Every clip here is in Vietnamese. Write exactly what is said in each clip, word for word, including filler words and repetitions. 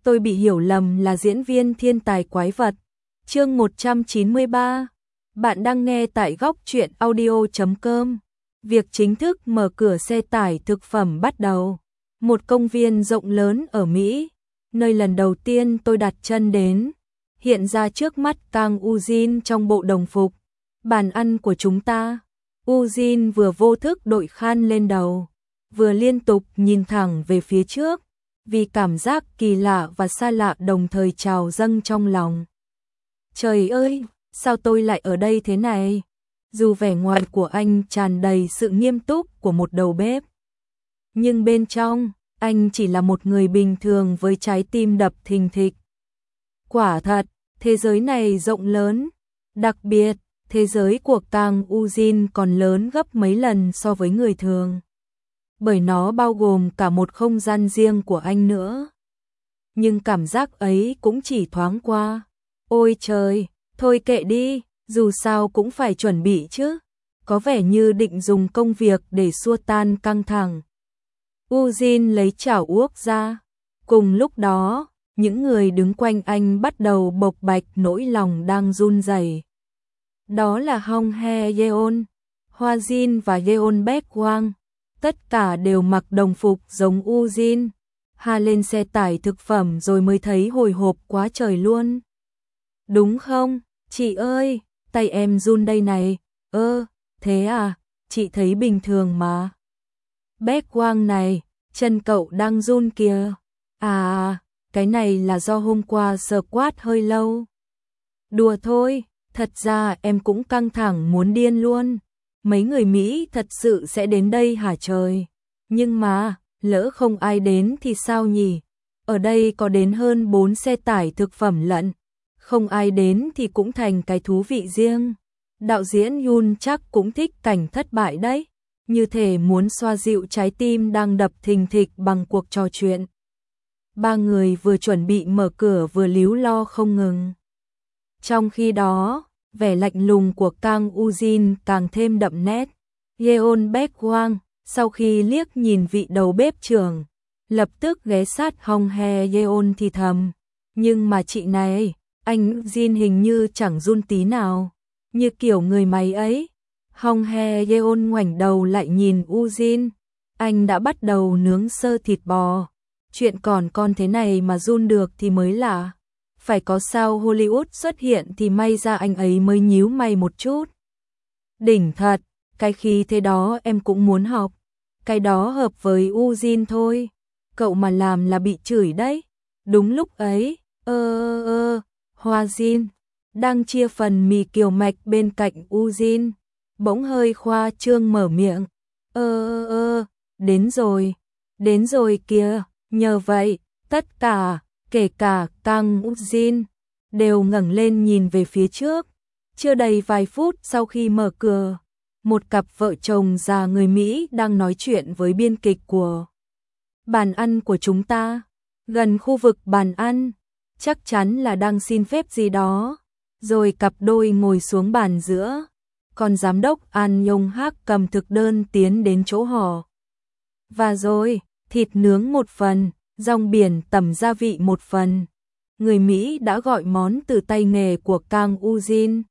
tôi bị hiểu lầm là diễn viên thiên tài quái vật. Chương một trăm chín mươi ba. Bạn đang nghe tại góc truyện audio chấm com. Việc chính thức mở cửa xe tải thực phẩm bắt đầu. Một công viên rộng lớn ở Mỹ, nơi lần đầu tiên tôi đặt chân đến, hiện ra trước mắt Kang Eugene trong bộ đồng phục. Bàn ăn của chúng ta. Eugene vừa vô thức đội khăn lên đầu, vừa liên tục nhìn thẳng về phía trước, vì cảm giác kỳ lạ và xa lạ đồng thời trào dâng trong lòng. Trời ơi, sao tôi lại ở đây thế này? Dù vẻ ngoài của anh tràn đầy sự nghiêm túc của một đầu bếp, nhưng bên trong, anh chỉ là một người bình thường với trái tim đập thình thịch. Quả thật, thế giới này rộng lớn, đặc biệt, thế giới của Kang Eugene còn lớn gấp mấy lần so với người thường, bởi nó bao gồm cả một không gian riêng của anh nữa. Nhưng cảm giác ấy cũng chỉ thoáng qua. Ôi trời, thôi kệ đi, dù sao cũng phải chuẩn bị chứ. Có vẻ như định dùng công việc để xua tan căng thẳng. Eugene lấy chảo uốc ra. Cùng lúc đó, những người đứng quanh anh bắt đầu bộc bạch nỗi lòng đang run rẩy. Đó là Hong Hae Yeon, Hoa Jin và Yeon Baek Hwang. Tất cả đều mặc đồng phục giống Eugene. Hà lên xe tải thực phẩm rồi mới thấy hồi hộp quá trời luôn. Đúng không, chị ơi, tay em run đây này. Ơ, thế à, chị thấy bình thường mà. Baek Hwang này, chân cậu đang run kìa. À, cái này là do hôm qua squat hơi lâu. Đùa thôi, thật ra em cũng căng thẳng muốn điên luôn. Mấy người Mỹ thật sự sẽ đến đây hả trời? Nhưng mà, lỡ không ai đến thì sao nhỉ? Ở đây có đến hơn bốn xe tải thực phẩm lận. Không ai đến thì cũng thành cái thú vị riêng. Đạo diễn Yoon chắc cũng thích cảnh thất bại đấy. Như thể muốn xoa dịu trái tim đang đập thình thịch bằng cuộc trò chuyện. Ba người vừa chuẩn bị mở cửa vừa líu lo không ngừng. Trong khi đó, vẻ lạnh lùng của Kang Eugene càng thêm đậm nét. Yeon Baek Hwang, sau khi liếc nhìn vị đầu bếp trưởng, lập tức ghé sát Hong Hae Yeon thì thầm. Nhưng mà chị này, anh Eugene hình như chẳng run tí nào, như kiểu người máy ấy. Hong Hae Yeon ngoảnh đầu lại nhìn Eugene. Anh đã bắt đầu nướng sơ thịt bò. Chuyện còn con thế này mà run được thì mới lạ. Phải có sao Hollywood xuất hiện thì may ra anh ấy mới nhíu mày một chút. Đỉnh thật, cái khí thế đó em cũng muốn học. Cái đó hợp với Eugene thôi. Cậu mà làm là bị chửi đấy. Đúng lúc ấy, ơ ơ ơ, Hoa Jin đang chia phần mì kiều mạch bên cạnh Eugene, bỗng hơi khoa trương mở miệng. Ơ ơ ơ, đến rồi, đến rồi kìa. Nhờ vậy, tất cả, kể cả Kang Eugene, đều ngẩng lên nhìn về phía trước. Chưa đầy vài phút sau khi mở cửa, một cặp vợ chồng già người Mỹ đang nói chuyện với biên kịch của bàn ăn của chúng ta. Gần khu vực bàn ăn, chắc chắn là đang xin phép gì đó. Rồi cặp đôi ngồi xuống bàn giữa, còn giám đốc An Yong Hak cầm thực đơn tiến đến chỗ họ. Và rồi, thịt nướng một phần, rong biển tẩm gia vị một phần. Người Mỹ đã gọi món từ tay nghề của Kang Eugene.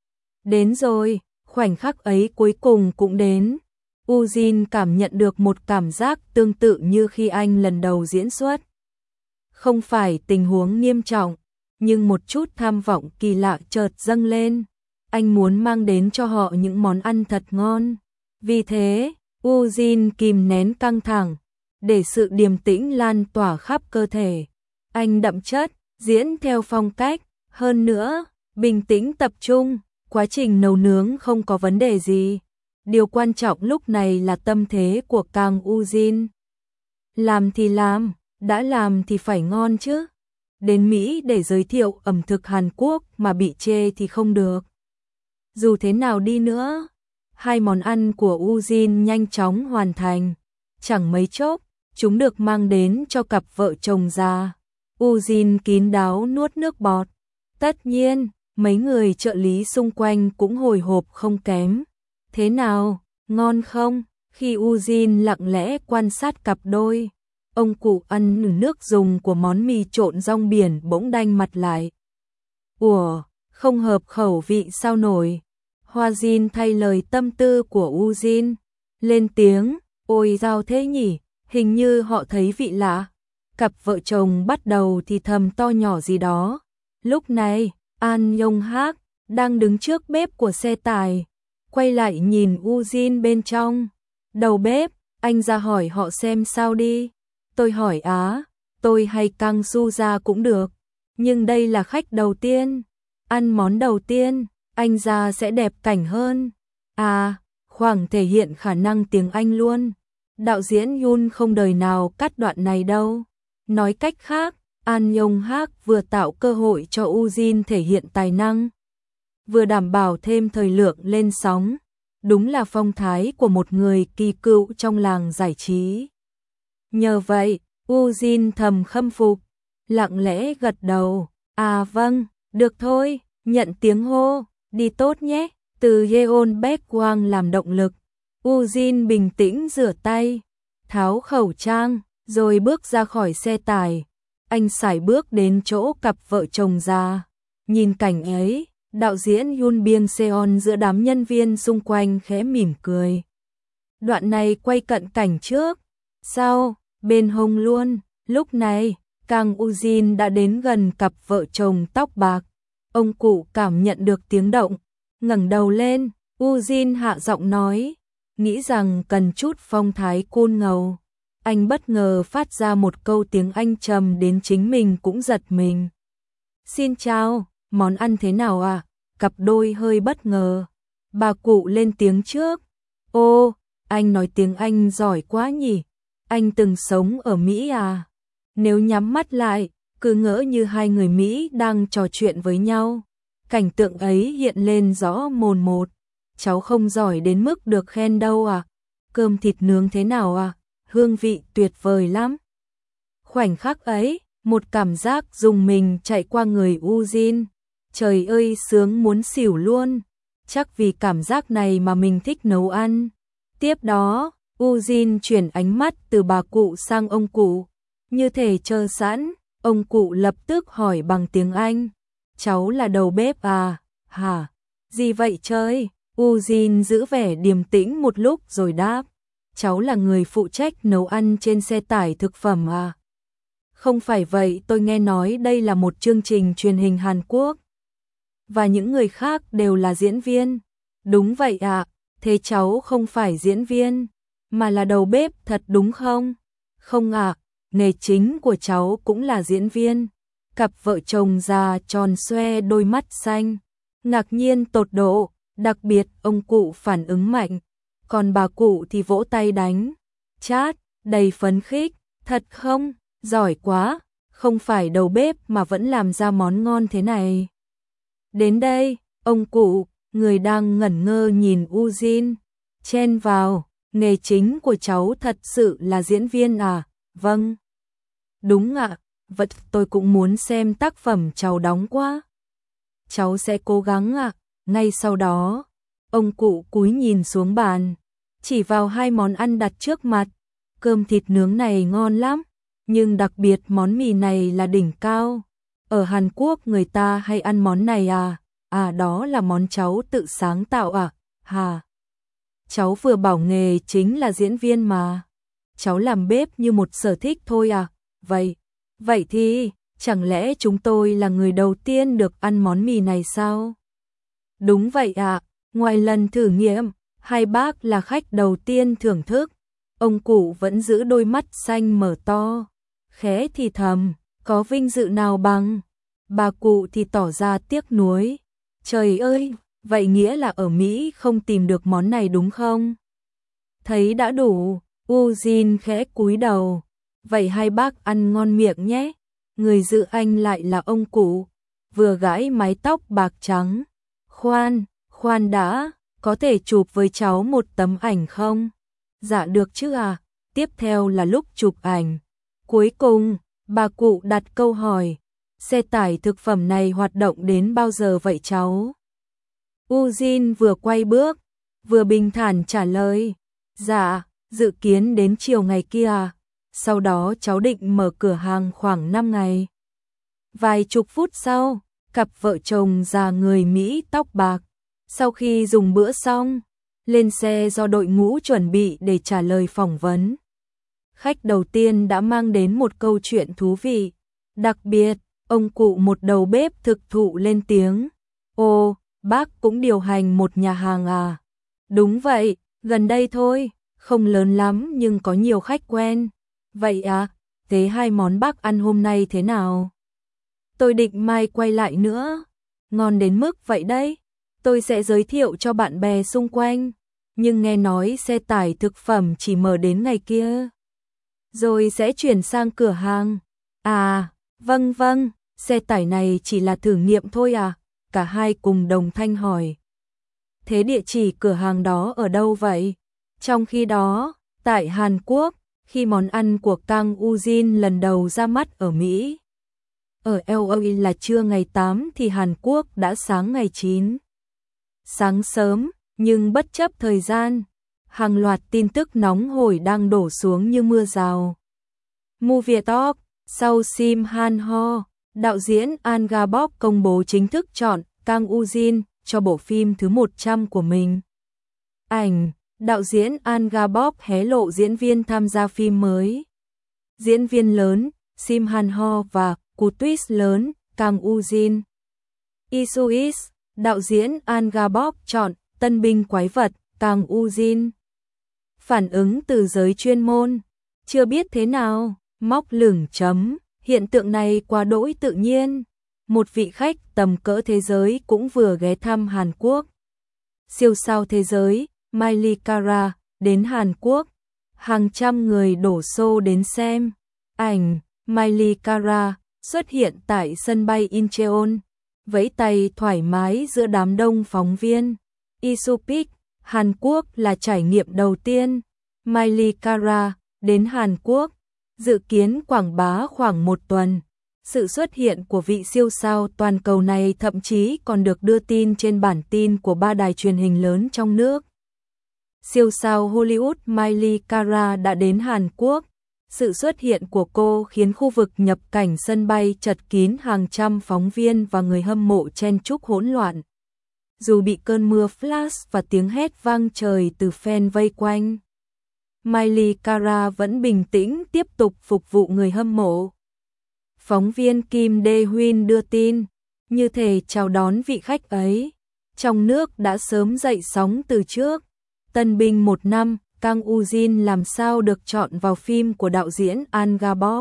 Đến rồi, khoảnh khắc ấy cuối cùng cũng đến. Eugene cảm nhận được một cảm giác tương tự như khi anh lần đầu diễn xuất. Không phải tình huống nghiêm trọng, nhưng một chút tham vọng kỳ lạ chợt dâng lên. Anh muốn mang đến cho họ những món ăn thật ngon. Vì thế, Eugene kìm nén căng thẳng, để sự điềm tĩnh lan tỏa khắp cơ thể. Anh đậm chất, diễn theo phong cách, hơn nữa, bình tĩnh tập trung, quá trình nấu nướng không có vấn đề gì. Điều quan trọng lúc này là tâm thế của Kang Eugene. Làm thì làm, đã làm thì phải ngon chứ. Đến Mỹ để giới thiệu ẩm thực Hàn Quốc mà bị chê thì không được. Dù thế nào đi nữa, hai món ăn của Eugene nhanh chóng hoàn thành. Chẳng mấy chốc, chúng được mang đến cho cặp vợ chồng già. Eugene kín đáo nuốt nước bọt. Tất nhiên, mấy người trợ lý xung quanh cũng hồi hộp không kém. Thế nào, ngon không? Khi Eugene lặng lẽ quan sát cặp đôi, Ông cụ ăn nước dùng của món mì trộn rong biển bỗng đanh mặt lại. Ủa, không hợp khẩu vị sao nổi. Hoa Jin thay lời tâm tư của U Jin, lên tiếng, ôi sao thế nhỉ, hình như họ thấy vị lạ. Cặp vợ chồng bắt đầu thì thầm to nhỏ gì đó. Lúc này, An Yong Hak đang đứng trước bếp của xe tải, quay lại nhìn U Jin bên trong. Đầu bếp, anh ra hỏi họ xem sao đi. Tôi hỏi á, tôi hay Kang Su ra cũng được, nhưng đây là khách đầu tiên, ăn món đầu tiên, anh ra sẽ đẹp cảnh hơn. À, khoảng thể hiện khả năng tiếng Anh luôn. Đạo diễn Yoon không đời nào cắt đoạn này đâu. Nói cách khác, An Yong Hak vừa tạo cơ hội cho U Jin thể hiện tài năng, vừa đảm bảo thêm thời lượng lên sóng. Đúng là phong thái của một người kỳ cựu trong làng giải trí. Nhờ vậy, U Jin thầm khâm phục, lặng lẽ gật đầu. À vâng, được thôi, nhận tiếng hô, đi tốt nhé. Từ Yeon Baek-wang làm động lực, U Jin bình tĩnh rửa tay, tháo khẩu trang, rồi bước ra khỏi xe tải. Anh sải bước đến chỗ cặp vợ chồng già. Nhìn cảnh ấy, đạo diễn Yoon Byung Seon giữa đám nhân viên xung quanh khẽ mỉm cười. Đoạn này quay cận cảnh trước, sau, bên hông luôn. Lúc này, Kang U Jin đã đến gần cặp vợ chồng tóc bạc. Ông cụ cảm nhận được tiếng động, ngẩng đầu lên. U Jin hạ giọng nói, nghĩ rằng cần chút phong thái cool ngầu. Anh bất ngờ phát ra một câu tiếng Anh trầm đến chính mình cũng giật mình. Xin chào, món ăn thế nào à? Cặp đôi hơi bất ngờ. Bà cụ lên tiếng trước. Ô, anh nói tiếng Anh giỏi quá nhỉ? Anh từng sống ở Mỹ à? Nếu nhắm mắt lại, cứ ngỡ như hai người Mỹ đang trò chuyện với nhau. Cảnh tượng ấy hiện lên rõ mồn một. Cháu không giỏi đến mức được khen đâu à? Cơm thịt nướng thế nào à? Hương vị tuyệt vời lắm. Khoảnh khắc ấy, một cảm giác rùng mình chạy qua người U Jin. Trời ơi, sướng muốn xỉu luôn. Chắc vì cảm giác này mà mình thích nấu ăn. Tiếp đó, U Jin chuyển ánh mắt từ bà cụ sang ông cụ. Như thể chờ sẵn, ông cụ lập tức hỏi bằng tiếng Anh. Cháu là đầu bếp à? Hả? Gì vậy trời? U Jin giữ vẻ điềm tĩnh một lúc rồi đáp. Cháu là người phụ trách nấu ăn trên xe tải thực phẩm à? Không phải vậy, tôi nghe nói đây là một chương trình truyền hình Hàn Quốc. Và những người khác đều là diễn viên. Đúng vậy ạ, à, thế cháu không phải diễn viên, mà là đầu bếp thật đúng không? Không ạ, à, nghề chính của cháu cũng là diễn viên. Cặp vợ chồng già tròn xoe đôi mắt xanh, ngạc nhiên tột độ, đặc biệt ông cụ phản ứng mạnh. Còn bà cụ thì vỗ tay đánh, chát, đầy phấn khích, thật không, giỏi quá, không phải đầu bếp mà vẫn làm ra món ngon thế này. Đến đây, ông cụ, người đang ngẩn ngơ nhìn U Jin, chen vào, nghề chính của cháu thật sự là diễn viên à? Vâng. Đúng ạ, vậy tôi cũng muốn xem tác phẩm cháu đóng quá. Cháu sẽ cố gắng ạ. Ngay sau đó, ông cụ cúi nhìn xuống bàn, chỉ vào hai món ăn đặt trước mặt. Cơm thịt nướng này ngon lắm, nhưng đặc biệt món mì này là đỉnh cao. Ở Hàn Quốc người ta hay ăn món này à? À, đó là món cháu tự sáng tạo à? Hà. Cháu vừa bảo nghề chính là diễn viên mà. Cháu làm bếp như một sở thích thôi à? Vậy, vậy thì chẳng lẽ chúng tôi là người đầu tiên được ăn món mì này sao? Đúng vậy ạ, à, ngoài lần thử nghiệm, hai bác là khách đầu tiên thưởng thức. Ông cụ vẫn giữ đôi mắt xanh mở to, khẽ thì thầm, có vinh dự nào bằng. Bà cụ thì tỏ ra tiếc nuối. Trời ơi, vậy nghĩa là ở Mỹ không tìm được món này đúng không? Thấy đã đủ, U Jin khẽ cúi đầu. Vậy hai bác ăn ngon miệng nhé. Người giữ anh lại là ông cụ, vừa gãi mái tóc bạc trắng. Khoan, khoan đã, có thể chụp với cháu một tấm ảnh không? Dạ được chứ à, tiếp theo là lúc chụp ảnh. Cuối cùng, bà cụ đặt câu hỏi, xe tải thực phẩm này hoạt động đến bao giờ vậy cháu? U Jin vừa quay bước, vừa bình thản trả lời, dạ, dự kiến đến chiều ngày kia à. sau đó cháu định mở cửa hàng khoảng năm ngày. Vài chục phút sau, cặp vợ chồng già người Mỹ tóc bạc, sau khi dùng bữa xong, lên xe do đội ngũ chuẩn bị để trả lời phỏng vấn. Khách đầu tiên đã mang đến một câu chuyện thú vị. Đặc biệt, ông cụ một đầu bếp thực thụ lên tiếng. Ồ, bác cũng điều hành một nhà hàng à? Đúng vậy, gần đây thôi, không lớn lắm nhưng có nhiều khách quen. Vậy à, thế hai món bác ăn hôm nay thế nào? Tôi định mai quay lại nữa. Ngon đến mức vậy đấy. Tôi sẽ giới thiệu cho bạn bè xung quanh. Nhưng nghe nói xe tải thực phẩm chỉ mở đến ngày kia. Rồi sẽ chuyển sang cửa hàng. À, vâng vâng, xe tải này chỉ là thử nghiệm thôi à? Cả hai cùng đồng thanh hỏi. Thế địa chỉ cửa hàng đó ở đâu vậy? Trong khi đó, tại Hàn Quốc, khi món ăn của Kang Woo-jin lần đầu ra mắt ở Mỹ. Ở lờ a là trưa ngày tám thì Hàn Quốc đã sáng ngày chín. Sáng sớm, nhưng bất chấp thời gian, hàng loạt tin tức nóng hổi đang đổ xuống như mưa rào. Movie Talk, sau Sim Han Ho, đạo diễn An Ga-bok công bố chính thức chọn Kang Woo-jin cho bộ phim thứ một trăm của mình. Ảnh, đạo diễn An Ga-bok hé lộ diễn viên tham gia phim mới. Diễn viên lớn, Sim Han Ho và cú twist lớn, Kang Woo-jin. Isuis, đạo diễn An Ga-bok chọn tân binh quái vật, Kang Woo-jin. Phản ứng từ giới chuyên môn, chưa biết thế nào, móc lửng chấm, hiện tượng này quá đỗi tự nhiên. Một vị khách tầm cỡ thế giới cũng vừa ghé thăm Hàn Quốc. Siêu sao thế giới, Miley Cara, đến Hàn Quốc. Hàng trăm người đổ xô đến xem. Ảnh, Miley Cara xuất hiện tại sân bay Incheon, vẫy tay thoải mái giữa đám đông phóng viên. Isupik, Hàn Quốc là trải nghiệm đầu tiên. Miley Cara đến Hàn Quốc, dự kiến quảng bá khoảng một tuần. Sự xuất hiện của vị siêu sao toàn cầu này thậm chí còn được đưa tin trên bản tin của ba đài truyền hình lớn trong nước. Siêu sao Hollywood Miley Cara đã đến Hàn Quốc. Sự xuất hiện của cô khiến khu vực nhập cảnh sân bay chật kín, hàng trăm phóng viên và người hâm mộ chen chúc hỗn loạn. Dù bị cơn mưa flash và tiếng hét vang trời từ fan vây quanh, Miley Cara vẫn bình tĩnh tiếp tục phục vụ người hâm mộ. Phóng viên Kim Dae-hoon đưa tin, như thể chào đón vị khách ấy. Trong nước đã sớm dậy sóng từ trước. Tân binh một năm, Kang Woo-jin làm sao được chọn vào phim của đạo diễn An Ga-bok.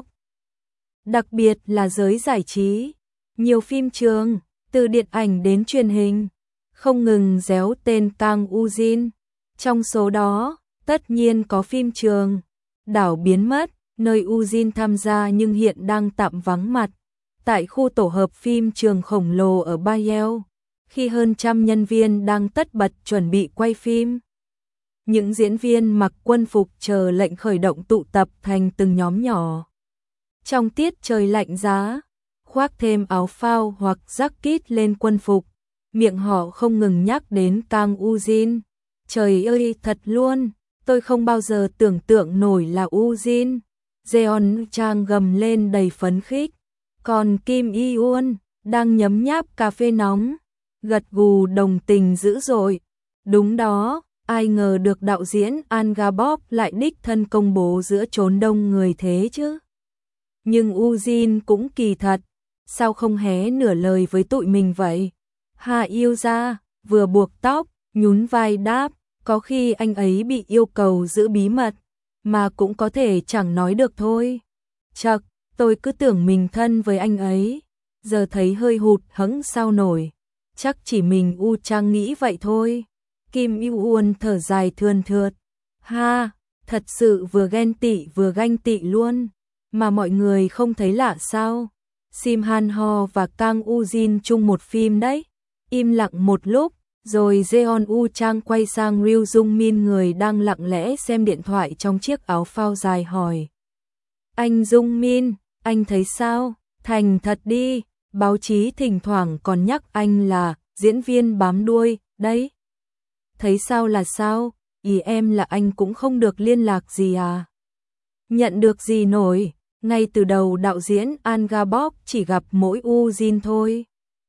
Đặc biệt là giới giải trí, nhiều phim trường, từ điện ảnh đến truyền hình, không ngừng réo tên Kang Woo-jin. Trong số đó, tất nhiên có phim trường Đảo biến mất, nơi Woo-jin tham gia nhưng hiện đang tạm vắng mặt. Tại khu tổ hợp phim trường khổng lồ ở Bayeux, khi hơn trăm nhân viên đang tất bật chuẩn bị quay phim. Những diễn viên mặc quân phục chờ lệnh khởi động tụ tập thành từng nhóm nhỏ. Trong tiết trời lạnh giá, khoác thêm áo phao hoặc jacket lên quân phục, miệng họ không ngừng nhắc đến Kang Woo-jin. Trời ơi, thật luôn, tôi không bao giờ tưởng tượng nổi là Woo-jin. Jeon Chang gầm lên đầy phấn khích. Còn Kim Yi-won đang nhấm nháp cà phê nóng, gật gù đồng tình dữ dội. Đúng đó, ai ngờ được đạo diễn An Ga-bok lại đích thân công bố giữa chốn đông người thế chứ. Nhưng Woo-jin cũng kỳ thật, sao không hé nửa lời với tụi mình vậy? Hà yêu ra, vừa buộc tóc, nhún vai đáp, có khi anh ấy bị yêu cầu giữ bí mật, mà cũng có thể chẳng nói được thôi. Chậc, tôi cứ tưởng mình thân với anh ấy, giờ thấy hơi hụt hẫng sao nổi. Chắc chỉ mình U Trang nghĩ vậy thôi. Kim Yi-won thở dài thườn thượt. Ha, thật sự vừa ghen tị vừa ganh tị luôn. Mà mọi người không thấy lạ sao? Sim Han Ho và Kang Woo-jin chung một phim đấy. Im lặng một lúc, rồi Jeon U Trang quay sang Ryu Jung Min, người đang lặng lẽ xem điện thoại trong chiếc áo phao dài, hỏi. Anh Jung Min, anh thấy sao? Thành thật đi, báo chí thỉnh thoảng còn nhắc anh là diễn viên bám đuôi, đấy. Thấy sao là sao? Ý em là anh cũng không được liên lạc gì à? Nhận được gì nổi, ngay từ đầu đạo diễn An Gabok chỉ gặp mỗi Ujin thôi.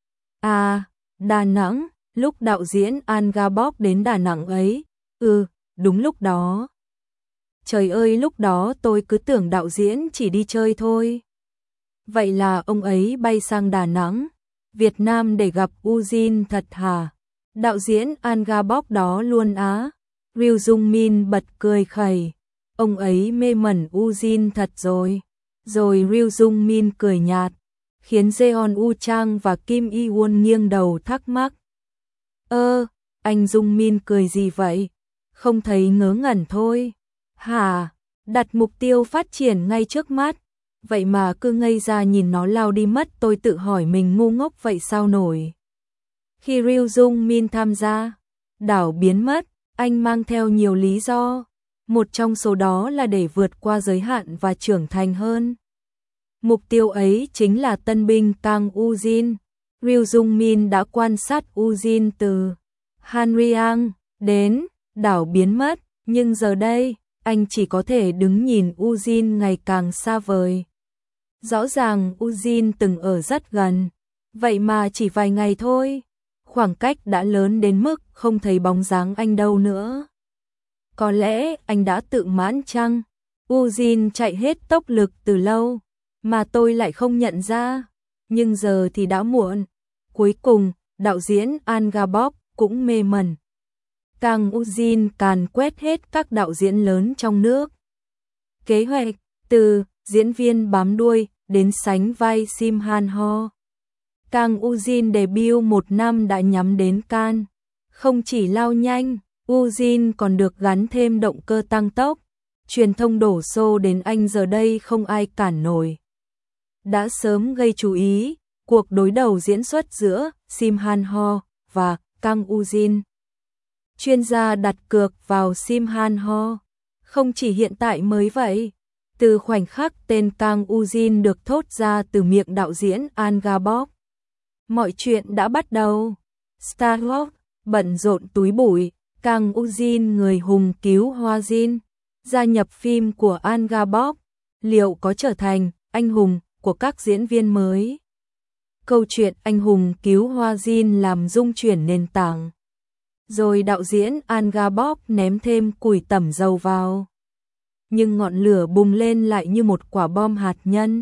À, Đà Nẵng, lúc đạo diễn An Gabok đến Đà Nẵng ấy, ừ, đúng lúc đó. Trời ơi, lúc đó tôi cứ tưởng đạo diễn chỉ đi chơi thôi. Vậy là ông ấy bay sang Đà Nẵng, Việt Nam để gặp Ujin thật hả? Đạo diễn An Gabok đó luôn á. Ryu Jung Min bật cười khẩy. Ông ấy mê mẩn Ujin thật rồi. Rồi Ryu Jung Min cười nhạt, khiến Jeon Woo Chang và Kim Yi Won nghiêng đầu thắc mắc. Ơ, anh Jung Min cười gì vậy? Không thấy ngớ ngẩn thôi. Hả? Đặt mục tiêu phát triển ngay trước mắt. Vậy mà cứ ngây ra nhìn nó lao đi mất, tôi tự hỏi mình ngu ngốc vậy sao nổi. Khi Ryu Jung Min tham gia, đảo biến mất, anh mang theo nhiều lý do. Một trong số đó là để vượt qua giới hạn và trưởng thành hơn. Mục tiêu ấy chính là tân binh Kang Ujin. Ryu Jung Min đã quan sát Ujin từ Hanryang đến đảo biến mất, nhưng giờ đây, anh chỉ có thể đứng nhìn Ujin ngày càng xa vời. Rõ ràng Ujin từng ở rất gần, vậy mà chỉ vài ngày thôi, khoảng cách đã lớn đến mức không thấy bóng dáng anh đâu nữa. Có lẽ anh đã tự mãn chăng? Ujin chạy hết tốc lực từ lâu, mà tôi lại không nhận ra, nhưng giờ thì đã muộn. Cuối cùng, đạo diễn An Gabok cũng mê mẩn. Kang Ujin càn quét hết các đạo diễn lớn trong nước. Kế hoạch, từ diễn viên bám đuôi đến sánh vai Sim Han Ho. Kang Ujin debut một năm đã nhắm đến Cannes. Không chỉ lao nhanh, Ujin còn được gắn thêm động cơ tăng tốc. Truyền thông đổ xô đến anh giờ đây không ai cản nổi. Đã sớm gây chú ý, cuộc đối đầu diễn xuất giữa Sim Han Ho và Kang Ujin. Chuyên gia đặt cược vào Sim Han Ho. Không chỉ hiện tại mới vậy, từ khoảnh khắc tên Kang Ujin được thốt ra từ miệng đạo diễn An Gabok, mọi chuyện đã bắt đầu. Starhawk bận rộn túi bụi, Kang Ujin người hùng cứu Hoa Jin, gia nhập phim của An Gabok, liệu có trở thành anh hùng của các diễn viên mới? Câu chuyện anh hùng cứu Hoa Jin làm rung chuyển nền tảng. Rồi đạo diễn An Gabok ném thêm củi tẩm dầu vào. Nhưng ngọn lửa bùng lên lại như một quả bom hạt nhân.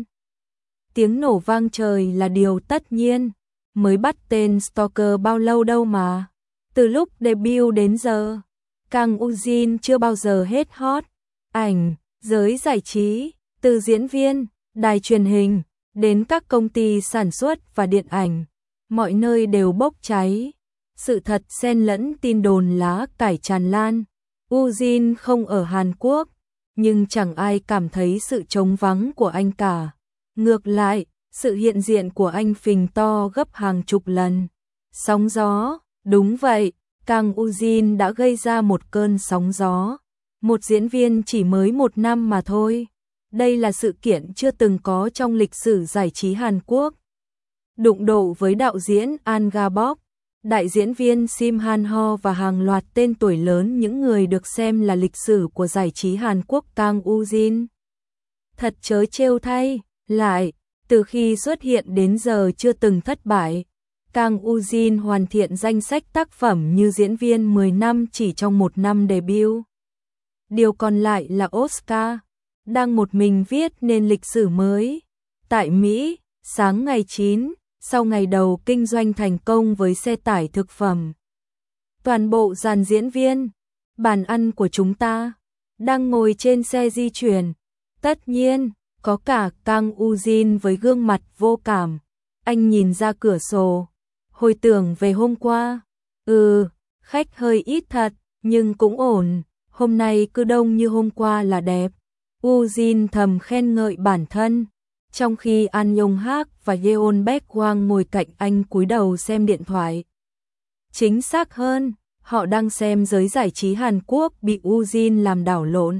Tiếng nổ vang trời là điều tất nhiên, mới bắt tên Stalker bao lâu đâu mà. Từ lúc debut đến giờ, Kang Ujin chưa bao giờ hết hot. Ảnh, giới giải trí, từ diễn viên, đài truyền hình, đến các công ty sản xuất và điện ảnh, mọi nơi đều bốc cháy. Sự thật xen lẫn tin đồn lá cải tràn lan. Ujin không ở Hàn Quốc, nhưng chẳng ai cảm thấy sự trống vắng của anh cả. Ngược lại, sự hiện diện của anh phình to gấp hàng chục lần. Sóng gió, đúng vậy, Kang Ujin đã gây ra một cơn sóng gió. Một diễn viên chỉ mới một năm mà thôi. Đây là sự kiện chưa từng có trong lịch sử giải trí Hàn Quốc. Đụng độ với đạo diễn An Gabok, đại diễn viên Sim Han Ho và hàng loạt tên tuổi lớn, những người được xem là lịch sử của giải trí Hàn Quốc. Kang Ujin thật trớ trêu thay, lại, từ khi xuất hiện đến giờ chưa từng thất bại. Kang Ujin hoàn thiện danh sách tác phẩm như diễn viên mười năm chỉ trong một năm debut. Điều còn lại là Oscar, đang một mình viết nên lịch sử mới. Tại Mỹ, sáng ngày chín, sau ngày đầu kinh doanh thành công với xe tải thực phẩm, toàn bộ dàn diễn viên, bàn ăn của chúng ta, đang ngồi trên xe di chuyển. Tất nhiên, có cả Kang Ujin với gương mặt vô cảm. Anh nhìn ra cửa sổ, hồi tưởng về hôm qua. Ừ, khách hơi ít thật, nhưng cũng ổn. Hôm nay cứ đông như hôm qua là đẹp. Ujin thầm khen ngợi bản thân, trong khi An Yong Hak và Yeon Baek-hwang ngồi cạnh anh cúi đầu xem điện thoại. Chính xác hơn, họ đang xem giới giải trí Hàn Quốc bị Ujin làm đảo lộn.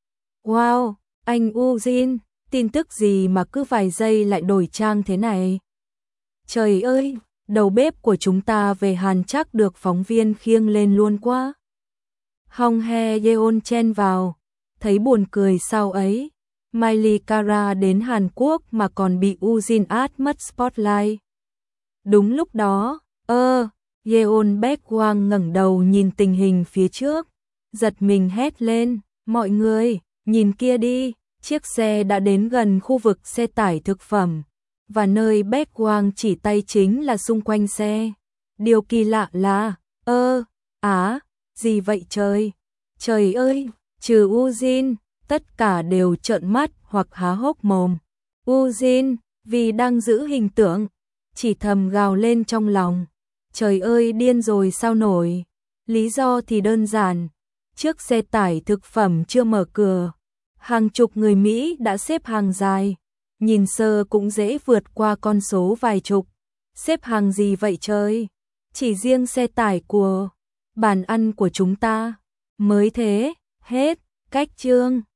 Wow, anh Ujin, tin tức gì mà cứ vài giây lại đổi trang thế này? Trời ơi, đầu bếp của chúng ta về Hàn chắc được phóng viên khiêng lên luôn quá. Hong Hae Yeon chen vào, thấy buồn cười sao ấy, Miley Cara đến Hàn Quốc mà còn bị Eugene át mất spotlight. Đúng lúc đó, ơ, Yeon Baekgwang ngẩng đầu nhìn tình hình phía trước, giật mình hét lên, mọi người, nhìn kia đi, chiếc xe đã đến gần khu vực xe tải thực phẩm, và nơi Baekgwang chỉ tay chính là xung quanh xe. Điều kỳ lạ là, ơ, á, gì vậy trời? Trời ơi, trừ Eugene, tất cả đều trợn mắt hoặc há hốc mồm. Eugene, vì đang giữ hình tượng, chỉ thầm gào lên trong lòng. Trời ơi, điên rồi sao nổi. Lý do thì đơn giản, chiếc xe tải thực phẩm chưa mở cửa. Hàng chục người Mỹ đã xếp hàng dài, nhìn sơ cũng dễ vượt qua con số vài chục. Xếp hàng gì vậy trời? Chỉ riêng xe tải của bàn ăn của chúng ta. Mới thế, hết, cách chương.